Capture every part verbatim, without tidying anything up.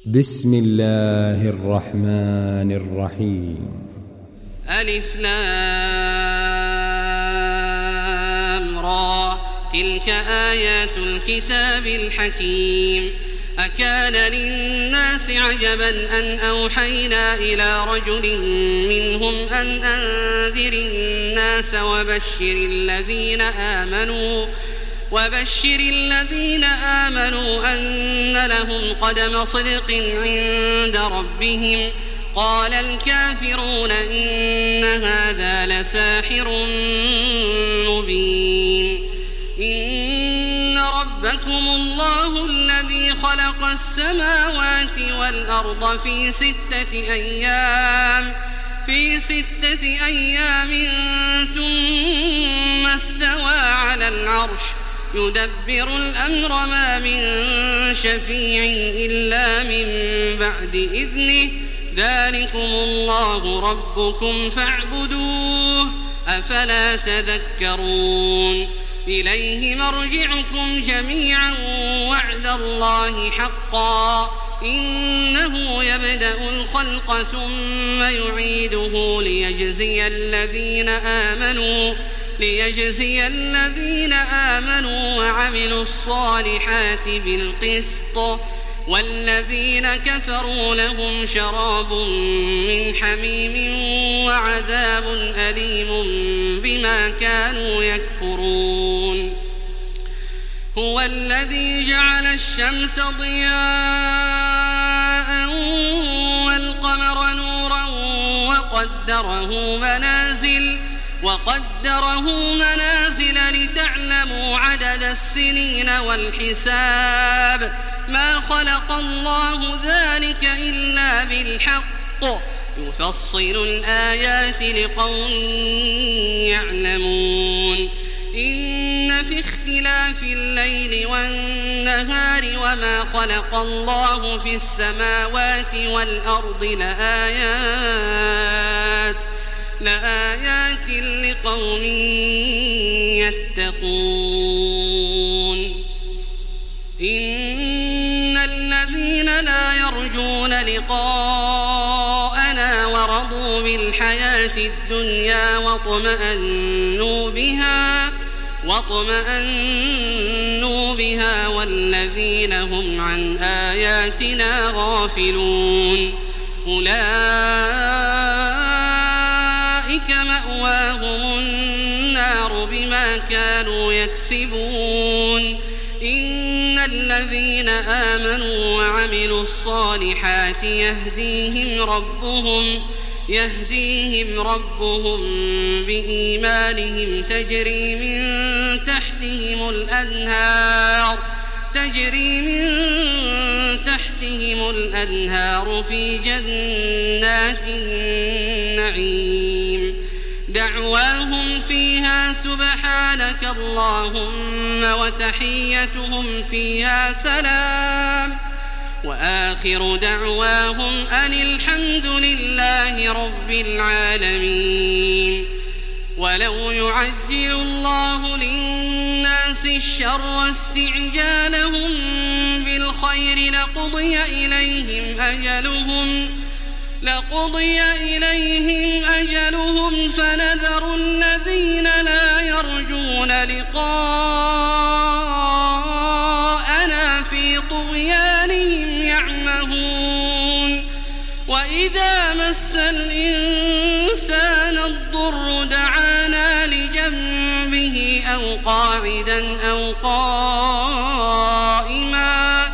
بسم الله الرحمن الرحيم. ألف لام را تلك آيات الكتاب الحكيم. أكان للناس عجبا أن أوحينا إلى رجل منهم أن أنذر الناس وبشر الذين آمنوا وبشر الذين آمنوا أن لهم قدم صدق عند ربهم. قال الكافرون إن هذا لساحر مبين. إن ربكم الله الذي خلق السماوات والأرض في ستة أيام في ستة أيام ثم استوى على العرش يدبر الأمر ما من شفيع إلا من بعد إذنه. ذلكم الله ربكم فاعبدوه أفلا تذكرون. إليه مرجعكم جميعا وعد الله حقا إنه يبدأ الخلق ثم يعيده ليجزي الذين آمنوا ليجزي الذين آمنوا وعملوا الصالحات بالقسط والذين كفروا لهم شراب من حميم وعذاب أليم بما كانوا يكفرون. هو الذي جعل الشمس ضياء والقمر نورا وقدره منازل وقدره منازل لتعلموا عدد السنين والحساب. ما خلق الله ذلك إلا بالحق يفصل الآيات لقوم يعلمون. إن في اختلاف الليل والنهار وما خلق الله في السماوات والأرض لآيات لآيات لقوم يتقون. إن الذين لا يرجون لقاءنا ورضوا بالحياة الدنيا واطمأنوا بها واطمأنوا بها والذين هم عن آياتنا غافلون أولئك مأواهم النار بما كانوا يكسبون. إن الذين آمنوا وعملوا الصالحات يهديهم ربهم يهديهم ربهم بإيمانهم تجري من تحتهم الأنهار تجري من تحتهم الأنهار في جنات النعيم. دعواهم فيها سبحانك اللهم وتحيتهم فيها سلام وآخر دعواهم أن الحمد لله رب العالمين. ولو يعجل الله للناس الشر استعجالهم بالخير لقضي إليهم أجلهم لقضي إليهم أجلهم فنذر الذين لا يرجون لقاءنا في طغيانهم يعمهون. وإذا مس الإنسان الضر دعانا لجنبه أو قاعدا أو قائما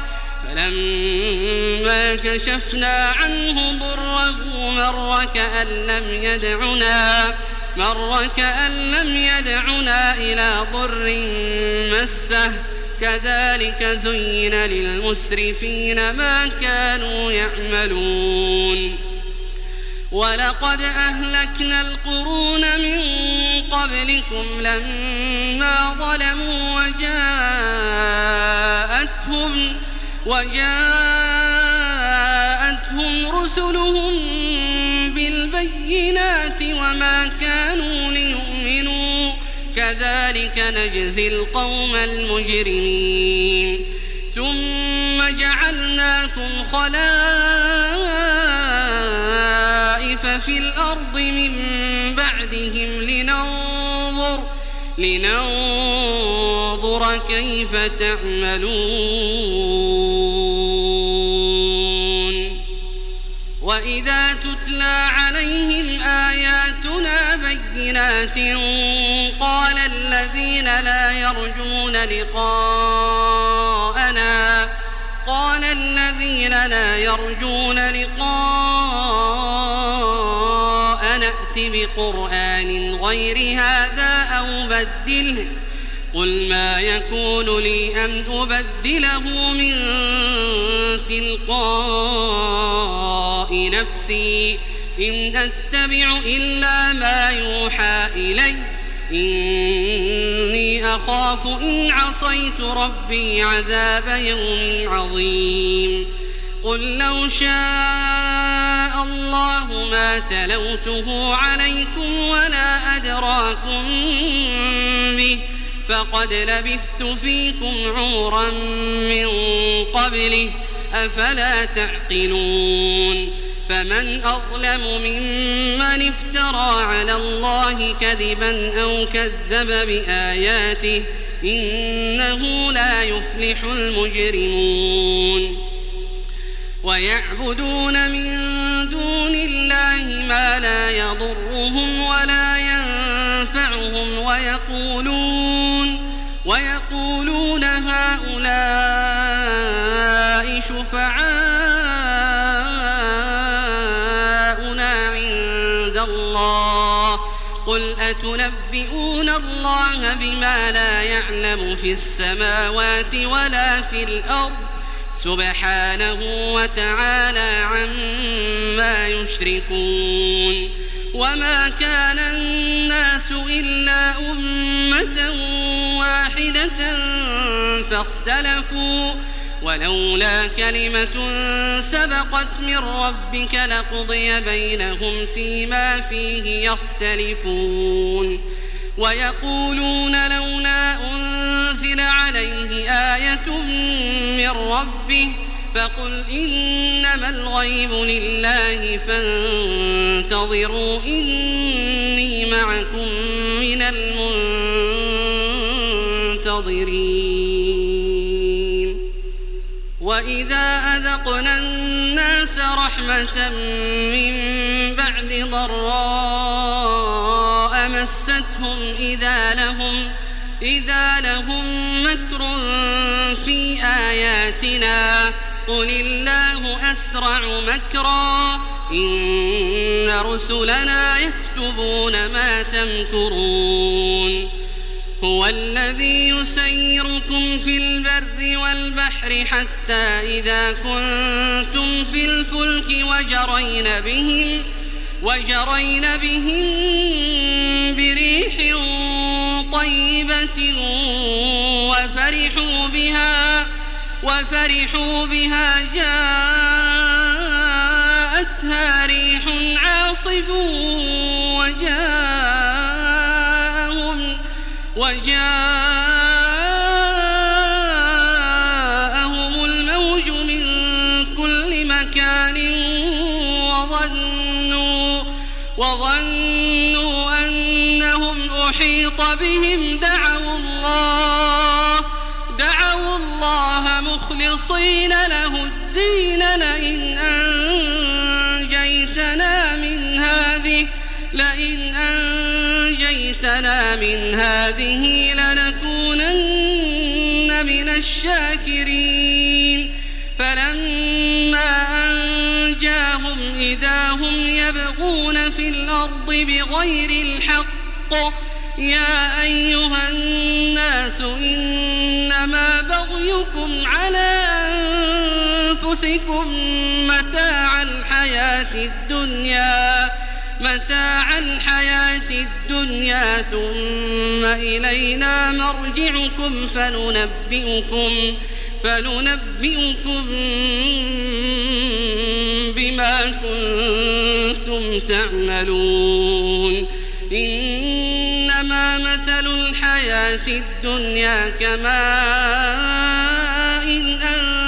فلما كشفنا عنه ضره مر كأن لم يدعنا مر كأن لم يدعنا إلى ضر مسه. كذلك زين للمسرفين ما كانوا يعملون. ولقد أهلكنا القرون من قبلكم لما ظلموا وجاءتهم وجاءتهم رسلهم بالبينات وما كانوا ليؤمنوا كذلك نجزي القوم المجرمين ثم جعلناكم خلائف في الأرض من بعدهم لننظر لننظر كيف تعملون وإذا تتلى عليهم آياتنا بينات قال الذين لا يرجون لقاءنا قال الذين لا يرجون لقاءنا ائت بقرآن غير هذا أو بدله قل ما يكون لي أن أبدله من تلقاء نفسي إن أتبع إلا ما يوحى إلي إني أخاف إن عصيت ربي عذاب يوم عظيم قل لو شاء الله ما تلوته عليكم ولا أدراكم به فقد لبثت فيكم عمرا من قبله أفلا تعقلون فمن أظلم ممن افترى على الله كذبا أو كذب بآياته إنه لا يفلح المجرمون ويعبدون من دون الله ما لا يضرهم ولا ينفعهم ويقولون ويقولون هؤلاء شفعاؤنا عند الله قل أتنبئون الله بما لا يعلم في السماوات ولا في الأرض سبحانه وتعالى عما يشركون وما كان الناس إلا أمة واحدة فاختلفوا ولولا كلمة سبقت من ربك لقضي بينهم فيما فيه يختلفون ويقولون لولا أنزل عليه آية من ربه فقل إنما الغيب لله فانتظروا إني معكم من المنتظرين وإذا أذقنا الناس رحمة من بعد ضراء مستهم إذا لهم إذا لهم مكر في آياتنا قل الله أسرع مكرا إن رسلنا يكتبون ما تمكرون هو الذي يسيركم في البر والبحر حتى إذا كنتم في الفلك وجرين بهم وجرين بهم بريح طيبة وفرحوا بها وفرحوا بها جاءتها ريح عاصف وجاءهم وجاءهم الموج من كل مكان وظنوا وظنوا أنهم أحيط بهم دعوا الله دعوا الله مخلصين له الدين لئن أنجيتنا من هذه لئن أنجيتنا من هذه لنكونن من الشاكرين فلما أنجاهم إذا هم يبغون في الأرض بغير الحق يا أيها الناس إنما بغيكم على أنفسكم متاع الحياة الدنيا متاع الحياة الدنيا ثم إلينا مرجعكم فننبئكم فننبئكم بما كنتم تعملون إنما مثل الحياة الدنيا كماء إن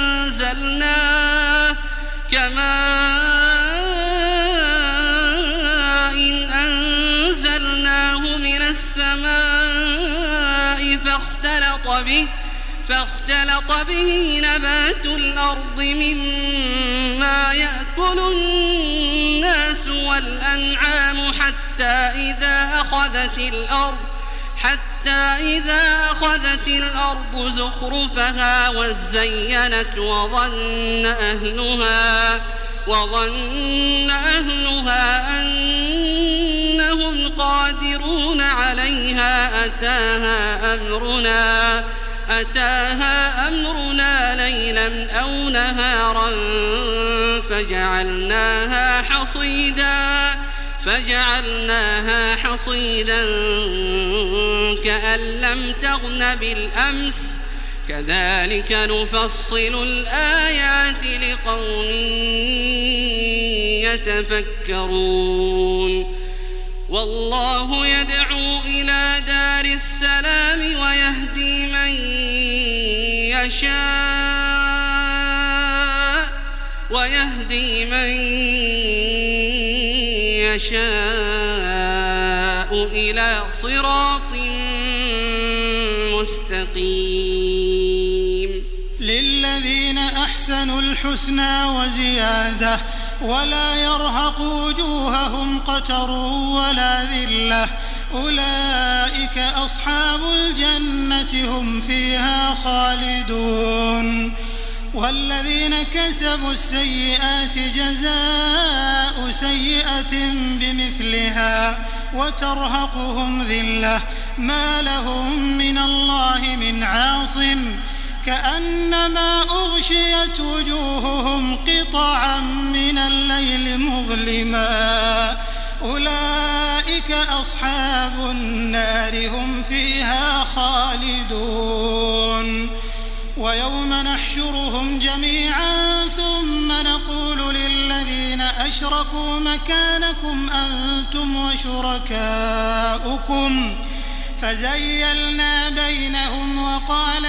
أنزلناه كماء به فاختلط به نبات الأرض مما يأكل الناس والأنعام حتى إذا أخذت الأرض حتى إذا أخذت الأرض زخرفها وزينت وظن أهلها وظن أهلها أنهم قادرون عليها أتاها أمرنا أتاها أمرنا ليلا أو نهارا فجعلناها حصيدا فجعلناها حصيدا كأن لم تغن بالأمس كذلك نفصل الآيات لقوم يتفكرون والله يدعو إلى دار السلام ويهدي من يشاء ويهدي من يشاء إلى صراط مستقيم. للذين أحسنوا الحسنى وزيادة ولا يرهق وجوههم قتر ولا ذلة أولئك أصحاب الجنة هم فيها خالدون. والذين كسبوا السيئات جزاء سيئة بمثلها وترهقهم ذلة ما لهم من الله من عاصم كأنما أغشيت وجوههم قطعا من الليل مظلما أولئك أصحاب النار هم فيها خالدون. ويوم نحشرهم جميعا ثم نقول للذين أشركوا مكانكم أنتم وشركاؤكم فزيلنا بينهم وقال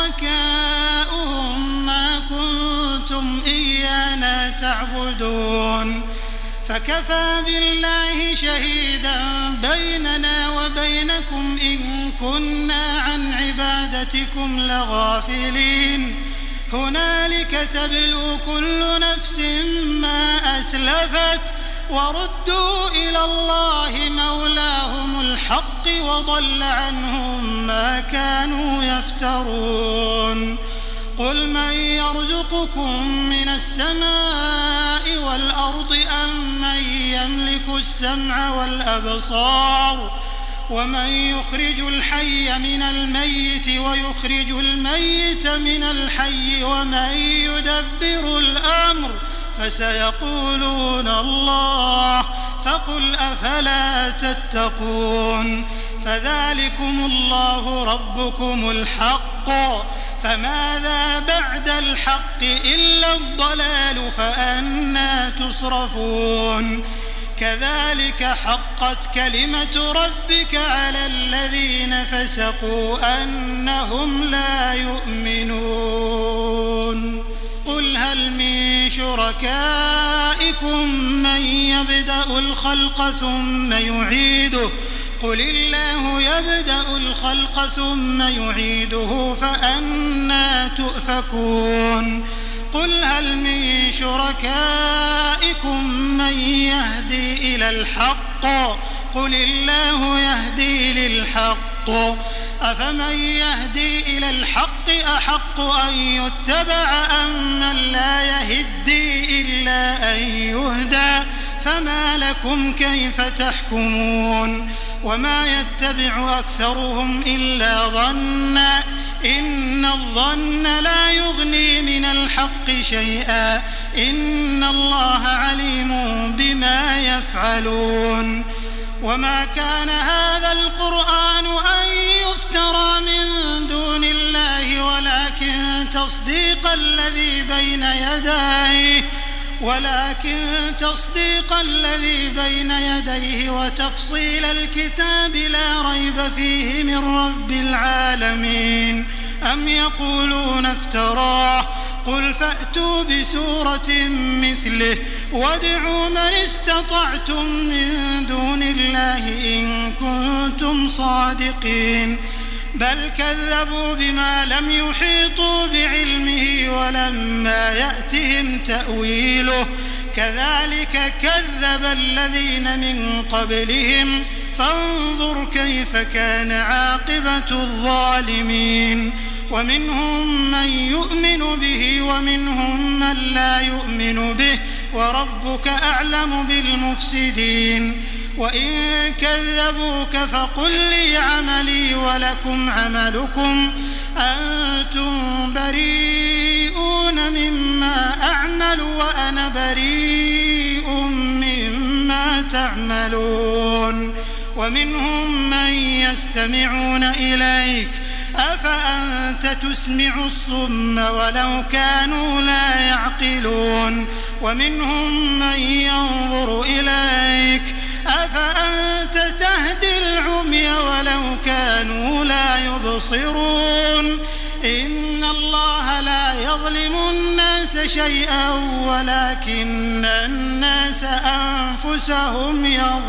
شركاؤهم ما كنتم إيانا تعبدون فكفى بالله شهيدا بيننا وبينكم إن كنا عن عبادتكم لغافلين. هنالك تبلو كل نفس ما أسلفت وردوا إلى الله مولاهم الحق وضل عنهم ما كانوا يفترون. قل من يرزقكم من السماء والأرض أم من يملك السمع والأبصار ومن يخرج الحي من الميت ويخرج الميت من الحي ومن يدبر الأمر فسيقولون الله فقل أفلا تتقون. فذلكم الله ربكم الحق فماذا بعد الحق إلا الضلال فأنى تصرفون. كذلك حقت كلمة ربك على الذين فسقوا أنهم لا يؤمنون. قل هل من شركائكم من يبدأ الخلق ثم يعيده قل الله يبدأ الخلق ثم يعيده فأنى تؤفكون. قل هل من شركائكم من يهدي إلى الحق قل الله يهدي للحق أفمن يهدي إلى الحق أحق أن يتبع أم من لا يهدي إلا أن يهدى فما لكم كيف تحكمون. وما يتبع أكثرهم إلا ظنا إن الظن لا يغني من الحق شيئا إن الله عليم بما يفعلون. وما كان هذا القرآن أن يفترى من دون الله ولكن تصديق الذي بين يديه ولكن تصديق الذي بين يديه وتفصيل الكتاب لا ريب فيه من رب العالمين. أم يقولون افتراه قل فأتوا بسورة مثله وادعوا من استطعتم من دون الله إن كنتم صادقين. بل كذبوا بما لم يحيطوا بعلمه ولما يأتهم تأويله كذلك كذب الذين من قبلهم فانظر كيف كان عاقبة الظالمين ومنهم من يؤمن به ومنهم من لا يؤمن به وربك أعلم بالمفسدين وإن كذبوك فقل لي عملي ولكم عملكم أنتم بريئون مما أعمل وأنا بريء مما تعملون ومنهم من يستمعون إليك أفأنت تسمع الصم ولو كانوا لا يعقلون ومنهم من ينظر إليك أفأنت تهدي العمي ولو كانوا لا يبصرون إن الله لا يظلم الناس شيئا ولكن الناس أنفسهم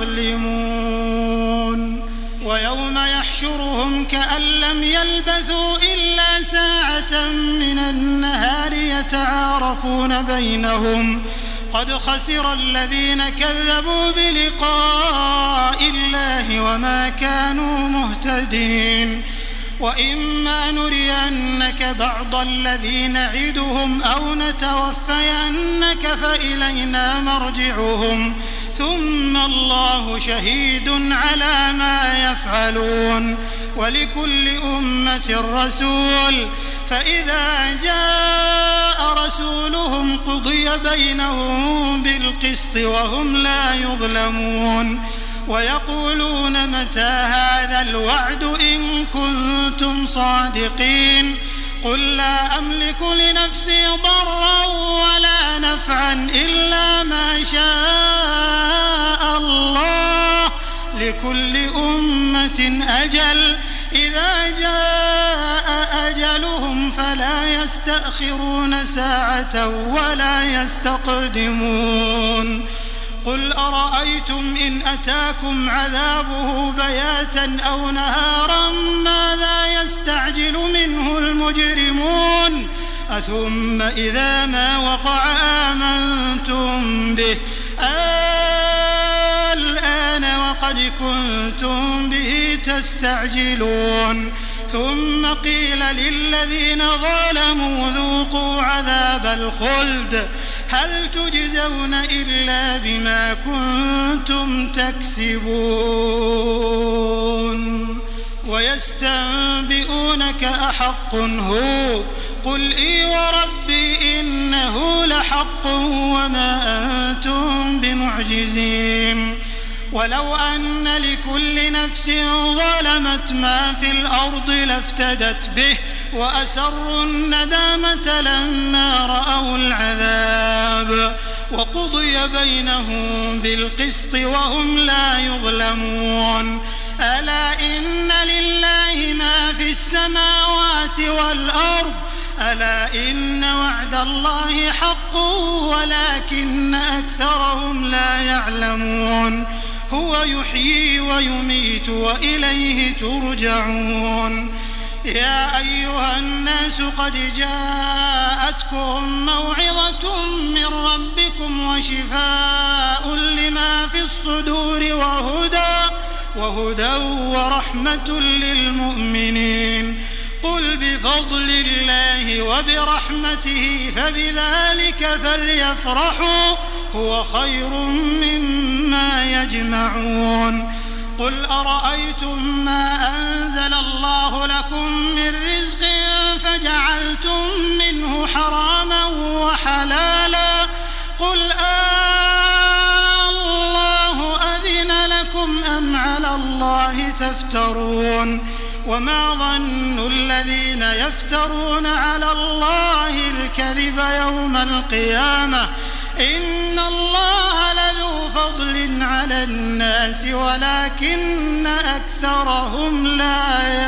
يظلمون ويوم يحشرهم كأن لم يلبثوا إلا ساعة من النهار يتعارفون بينهم قد خسر الذين كذبوا بلقاء الله وما كانوا مهتدين وإما نرينك بعض الذي نعدهم أو نتوفينك فإلينا مرجعهم ثم الله شهيد على ما يفعلون ولكل أمة رسول فإذا جاء رسولهم قضي بينهم بالقسط وهم لا يظلمون ويقولون متى هذا الوعد إن كنتم صادقين قل لا أملك لنفسي ضرا ولا نفعا إلا ما شاء الله لكل أمة أجل إذا جاء أجلهم فلا يستأخرون ساعة ولا يستقدمون قل أرأيتم إن أتاكم عذابه بياتا أو نهارا ماذا يستعجل منه المجرمون أثم إذا ما وقع آمنتم به الآن وقد كنتم به تستعجلون ثم قيل للذين ظلموا ذوقوا عذاب الخلد هل تجزون إلا بما كنتم تكسبون ويستنبئونك أحق هو قل إي وربي إنه لحق وما أنتم بمعجزين ولو أن لكل نفس ظلمت ما في الأرض لافتدت به وأسروا الندامة لما رأوا العذاب وقضي بينهم بالقسط وهم لا يظلمون ألا إن لله ما في السماوات والأرض ألا إن وعد الله حق ولكن أكثرهم لا يعلمون هو يحيي ويميت وإليه ترجعون يا أيها الناس قد جاءتكم موعظة من ربكم وشفاء لما في الصدور وهدى وهدى ورحمة للمؤمنين قل بفضل الله وبرحمته فبذلك فليفرحوا هو خير مما يجمعون قل أرأيتم ما أنزل الله لكم من رزق فجعلتم منه حراما وحلالا قل آه الله أذن لكم أم على الله تفترون وما ظن الذين يفترون على الله الكذب يوم القيامة إن الله لذو فضل على الناس ولكن أكثرهم لا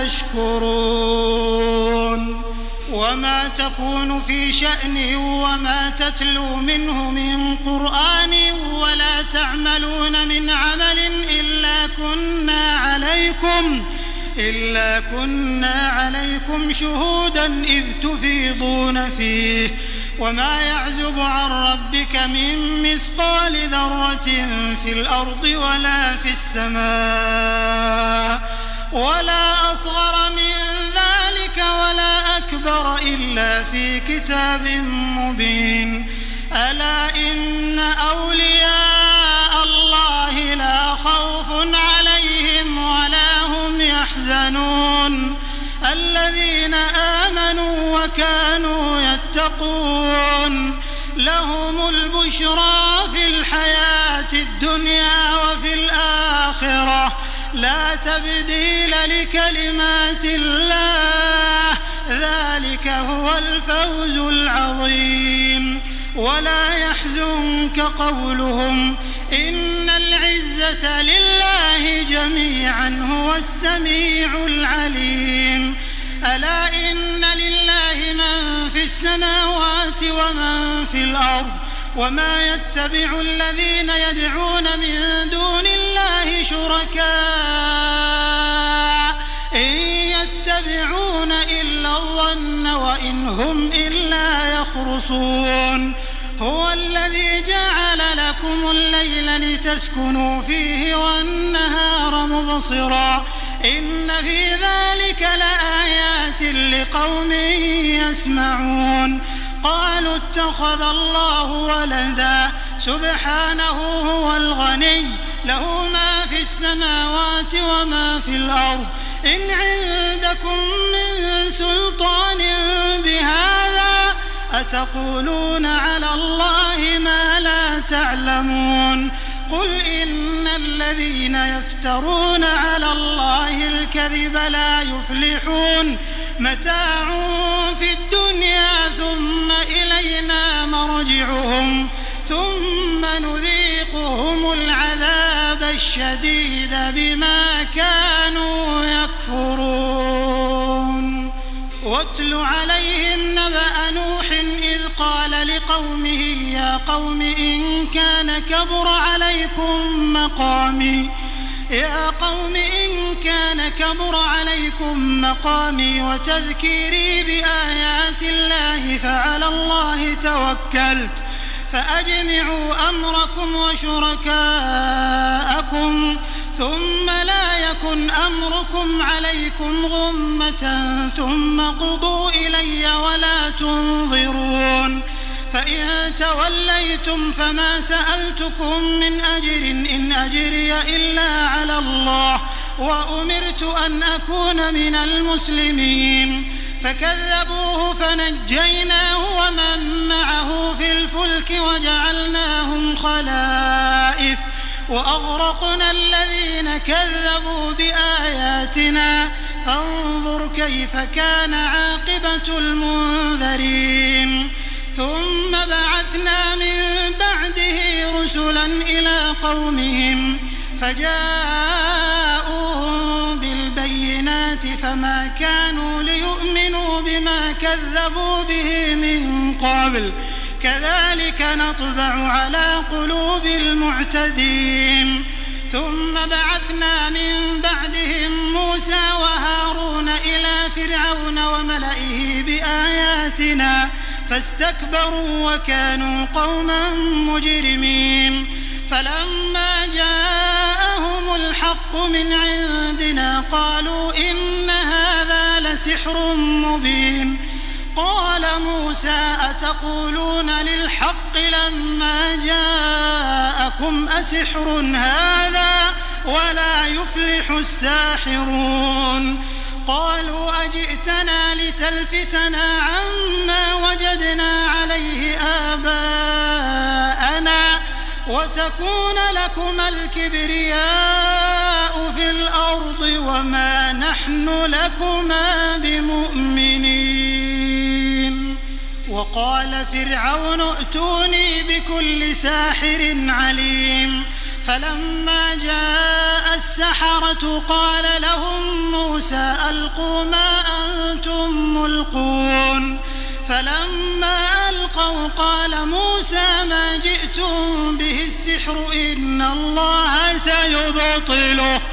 يشكرون وما تكون في شأن وما تتلو منه من قرآن ولا تعملون من عمل إلا كنا عليكم إلا كنا عليكم شهودا إذ تفيضون فيه وما يعزب عن ربك من مثقال ذرة في الأرض ولا في السماء ولا أصغر من ذلك ولا أكبر إلا في كتاب مبين ألا إن أولياء الله لا خوف عليهم ولا هم يحزنون الذين آمنوا وكانوا يتقون لهم البشرى في الحياة الدنيا وفي الآخرة لا تبديل لكلمات الله ذلك هو الفوز العظيم ولا يحزنك قولهم إن العزة لله جميعا هو السميع العليم ألا إن لله من في السماوات ومن في الأرض وما يتبع الذين يدعون من دون الله شركاء إن يتبعون إلا الظن وإن هم إلا يخرصون هو الذي جعل لكم الليل لتسكنوا فيه والنهار مبصرا إن في ذلك لآيات لقوم يسمعون قالوا اتخذ الله ولدا سبحانه هو الغني له ما في السماوات وما في الأرض إن عندكم من سلطان بهذا أتقولون على الله ما لا تعلمون قل إن الذين يفترون على الله الكذب لا يفلحون متاع في الدنيا ثم إلينا مرجعهم ثم نذيقهم العذاب الشديد بما كانوا يكفرون واتل عليهم نبأ نوح إذ قال لقومه يا قوم إن كان كبر عليكم مقامي يا قوم إن كان كبر عليكم مقامي وتذكيري بآيات الله فعلى الله توكلت فأجمعوا أمركم وشركاءكم ثم لا يكن أمركم عليكم غمة ثم قضوا إلي ولا تنظرون فإن توليتم فما سألتكم من أجر إن أجري إلا على الله وأمرت أن أكون من المسلمين فكذبوه فنجيناه ومن معه في الفلك وجعلناهم خلائف وأغرقنا الذين كذبوا بآياتنا فانظر كيف كان عاقبة المنذرين ثم بعثنا من بعده رسلا إلى قومهم فجاءوهم بالبينات فما كانوا ليؤمنوا بما كذبوا به من قبل كذلك نطبع على قلوب المعتدين ثم بعثنا من بعدهم موسى وهارون إلى فرعون وملئه بآياتنا فاستكبروا وكانوا قوما مجرمين فلما جاءهم الحق من عندنا قالوا إن هذا لسحر مبين قال موسى أتقولون للحق لما جاءكم أسحر هذا ولا يفلح الساحرون قالوا أجئتنا لتلفتنا عما وجدنا عليه آباءنا وتكون لكما الكبرياء في الأرض وما نحن لكما بمؤمنين وقال فرعون ائتوني بكل ساحر عليم فلما جاء السحرة قال لهم موسى ألقوا ما أنتم ملقون فلما ألقوا قال موسى ما جئتم به السحر إن الله سيبطله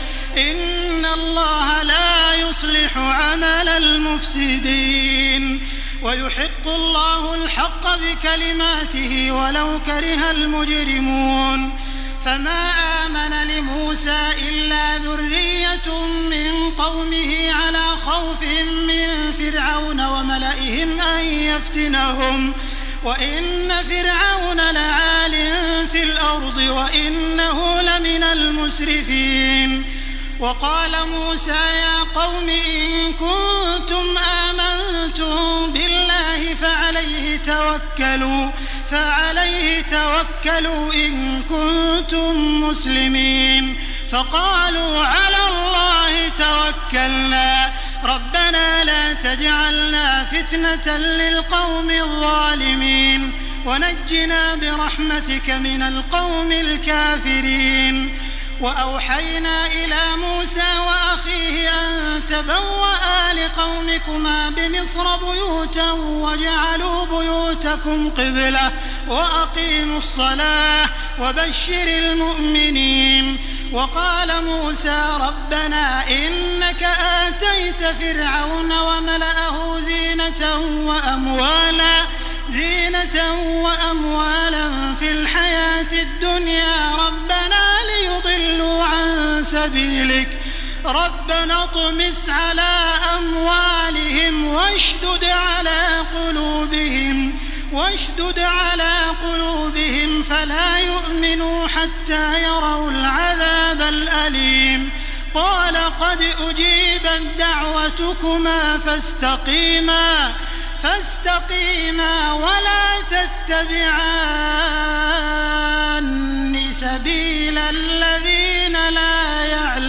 إن الله لا يصلح عمل المفسدين ويحق الله الحق بكلماته ولو كره المجرمون فما آمن لموسى إلا ذرية من قومه على خوف من فرعون وملئهم أن يفتنهم وإن فرعون لعال في الأرض وإنه لمن المسرفين وقال موسى يا قوم إن كنتم آمنتم بالله فعليه توكلوا فعليه توكلوا إن كنتم مسلمين فقالوا على الله توكلنا ربنا لا تجعلنا فتنة للقوم الظالمين ونجنا برحمتك من القوم الكافرين وأوحينا إلى موسى وأخيه أن تبوأ لقومكما بمصر بيوتا وجعلوا بيوتكم قبلة وأقيموا الصلاة وبشر المؤمنين وقال موسى ربنا إنك آتيت فرعون وملأه زينة وأموالا زينة وأموالا في الحياة الدنيا ربنا ليضلوا عن سبيلك ربنا اطمس على أموالهم واشدد على قلوبهم واشدد على قلوبهم فلا يؤمنوا حتى يروا العذاب الأليم قال قد أجيبت دعوتكما فاستقيما فاستقيما ولا تتبعان سبيل الذين لا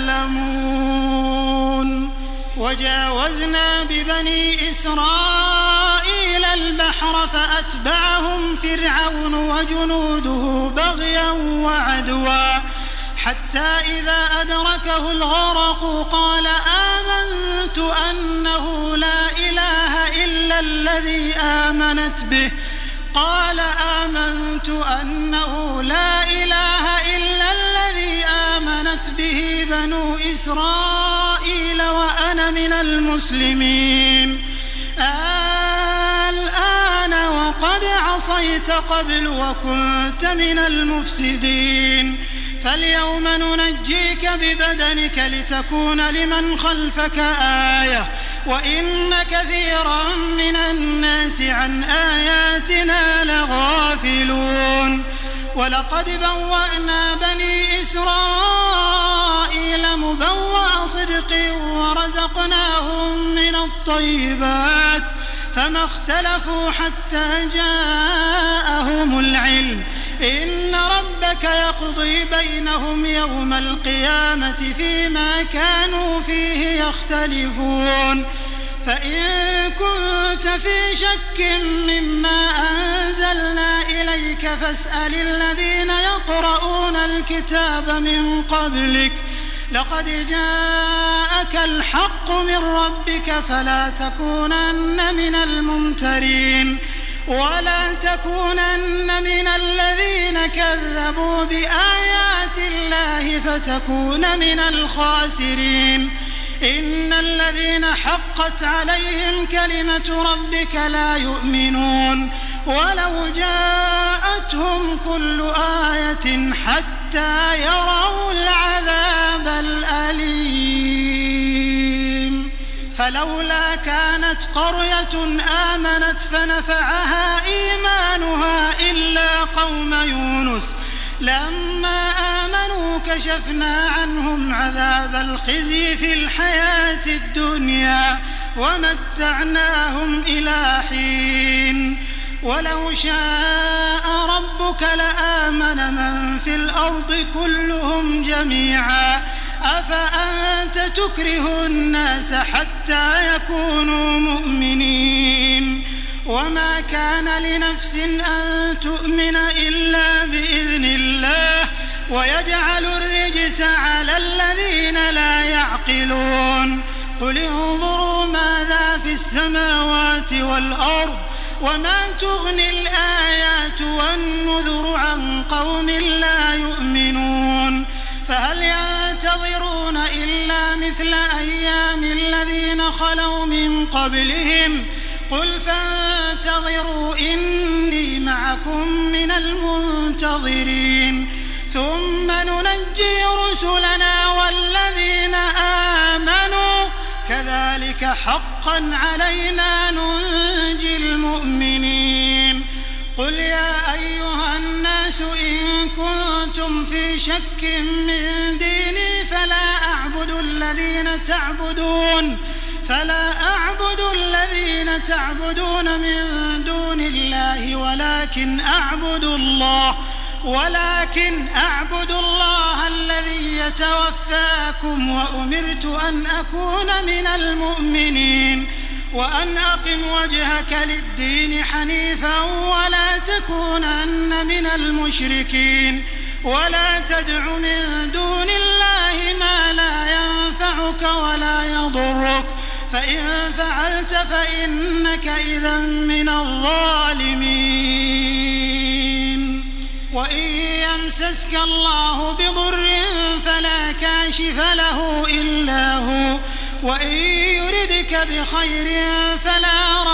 يعلمون وجاوزنا ببني إسرائيل البحر فأتبعهم فرعون وجنوده بغيا وعدوا حتى إذا أدركه الغرق قال آمنت أنه لا إله إلا الذي آمنت به قال آمنت أنه لا إله إلا الذي آمنت به بنو إسرائيل وأنا من المسلمين الآن وقد عصيت قبل وكنت من المفسدين فاليوم ننجيك ببدنك لتكون لمن خلفك آية وإن كثيرا من الناس عن آياتنا لغافلون ولقد بوأنا بني إسرائيل مبوأ صدق ورزقناهم من الطيبات فما اختلفوا حتى جاءهم العلم إن ربك يقضي بينهم يوم القيامة فيما كانوا فيه يختلفون فإن كنت في شك مما أنزلنا إليك فاسأل الذين يقرؤون الكتاب من قبلك لقد جاءك الحق من ربك فلا تكونن من الممترين ولا تكونن من الذين كذبوا بآيات الله فتكون من الخاسرين إن الذين حقت عليهم كلمة ربك لا يؤمنون ولو جاءتهم كل آية حتى يروا العذاب الأليم فلولا كانت قرية آمنت فنفعها إيمانها إلا قوم يونس لما آمنوا كشفنا عنهم عذاب الخزي في الحياة الدنيا ومتعناهم إلى حين ولو شاء ربك لآمن من في الأرض كلهم جميعا أفأنت تكره الناس حتى يكونوا مؤمنين وما كان لنفس أن تؤمن إلا بإذن الله ويجعل الرجس على الذين لا يعقلون قل انظروا ماذا في السماوات والأرض وما تغني الآيات والنذر عن قوم لا يؤمنون فهل ينتظرون إلا مثل أيام الذين خلوا من قبلهم قل فانتظروا إني معكم من المنتظرين ثم ننجي رسلنا والذين آمنوا كذلك حقا علينا ننجي المؤمنين قل يا أيها الناس إن كنتم في شك من ديني فلا أعبد الذين تعبدون فلا أعبد الذين تعبدون من دون الله ولكن أعبد الله ولكن أعبد الله الذي يتوفاكم وأمرت أن أكون من المؤمنين وأن أقم وجهك للدين حنيفا ولا تكونن من المشركين ولا تدع من دون الله ما لا ينفعك ولا يضرك فإن فعلت فإنك إذا من الظالمين وإن يمسسك الله بضر فلا كاشف له إلا هو وإن يردك بخير فلا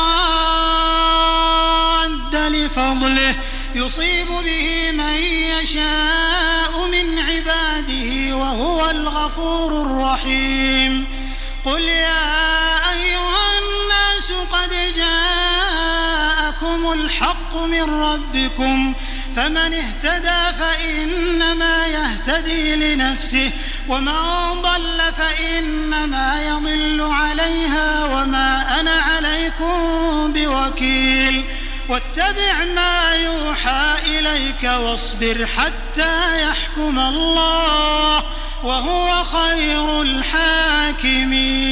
راد لفضله يصيب به من يشاء من عباده وهو الغفور الرحيم قل يا أيها الناس قد جاءكم الحق من ربكم فمن اهتدى فإنما يهتدي لنفسه ومن ضل فإنما يضل عليها وما أنا عليكم بوكيل واتبع ما يوحى إليك واصبر حتى يحكم الله وهو خير الحاكمين.